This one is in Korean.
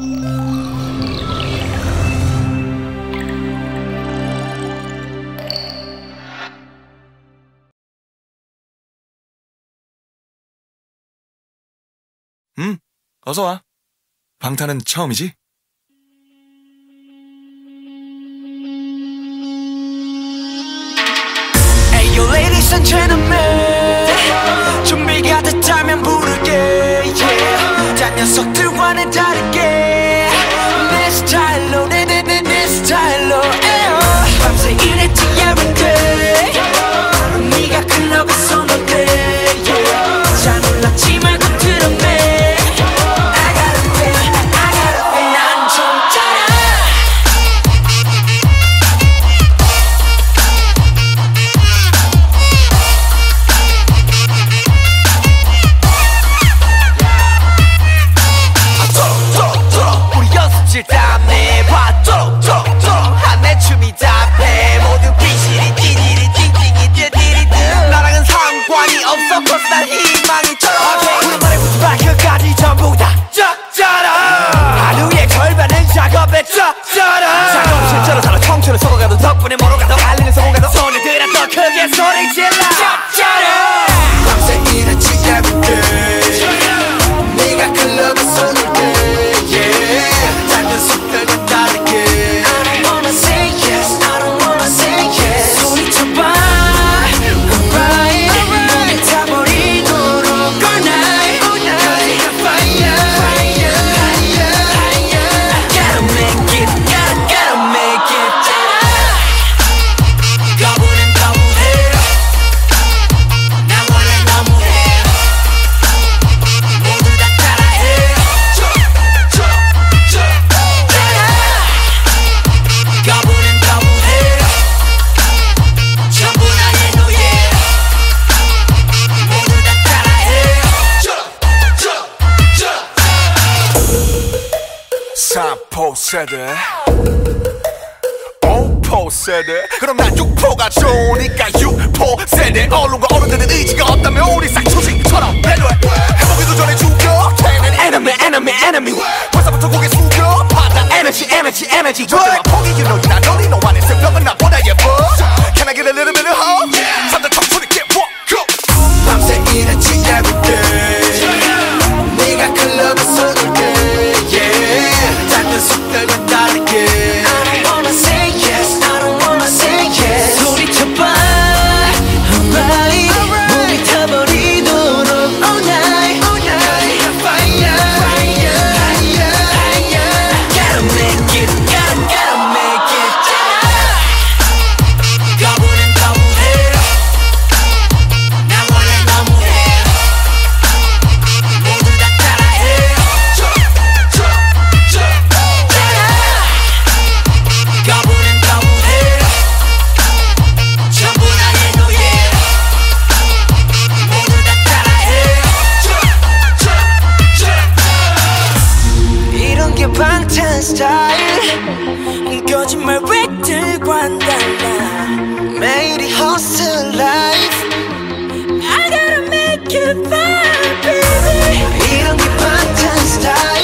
어서와. 방탄은 처음이지? Ayo ladies and gentlemen, 준비가 됐다면 부를게 yeah. 딴 녀석들과는 다르게 내 스타일로 내 스타일로 밤새 일했지 every day 네가 클럽에서 놀 때 yeah. 잘 몰랐지 말고 들었네 덕분에 뭐로 가도 알리는 성공 가도 소리들아 더 크게 소리 질러 밤새 일했지 everyday 네가 클럽에서 놀 때 yeah. 딴 녀석들과 다르게 I don't wanna say yes I don't wanna say yes 소리쳐봐 alright 몸에 타버리도록 all night Cause you're fire fire fire I gotta make it gotta make it 세대 5포 세대 그럼 난 6포가 좋으니까 6포 세대 언론과 어른들은 의지가 없다면 우리 쌍초식처럼 배려해 해보기도 전에 죽여 걔는 enemy 벌써부터 고개 숙여 받아 energy 절대로 포기기 너희 나 너니 너 안에 새벽은 나보다 예뻐 Can I get a little bit of hope? 잠들 청춘이 get walk up 밤새 일했지 everyday 네가 클럽에서 놀 때 yeah. 딴 녀석들과 다르게 I don't wanna say yes I don't wanna say yes 소리쳐봐 alright 몸이 타버리도록 all night fire fire fire Gotta make it gotta make it 거부는 거부해 나 원래 너무해 모두 다 따라해 거부는 거부해 전부 다 내 노예 모두 다 따라해 이런 게 방탄 스타일 거짓말 렉들과는 달라 매일이 hustle life I gotta make it fun baby 이런 게 방탄 스타일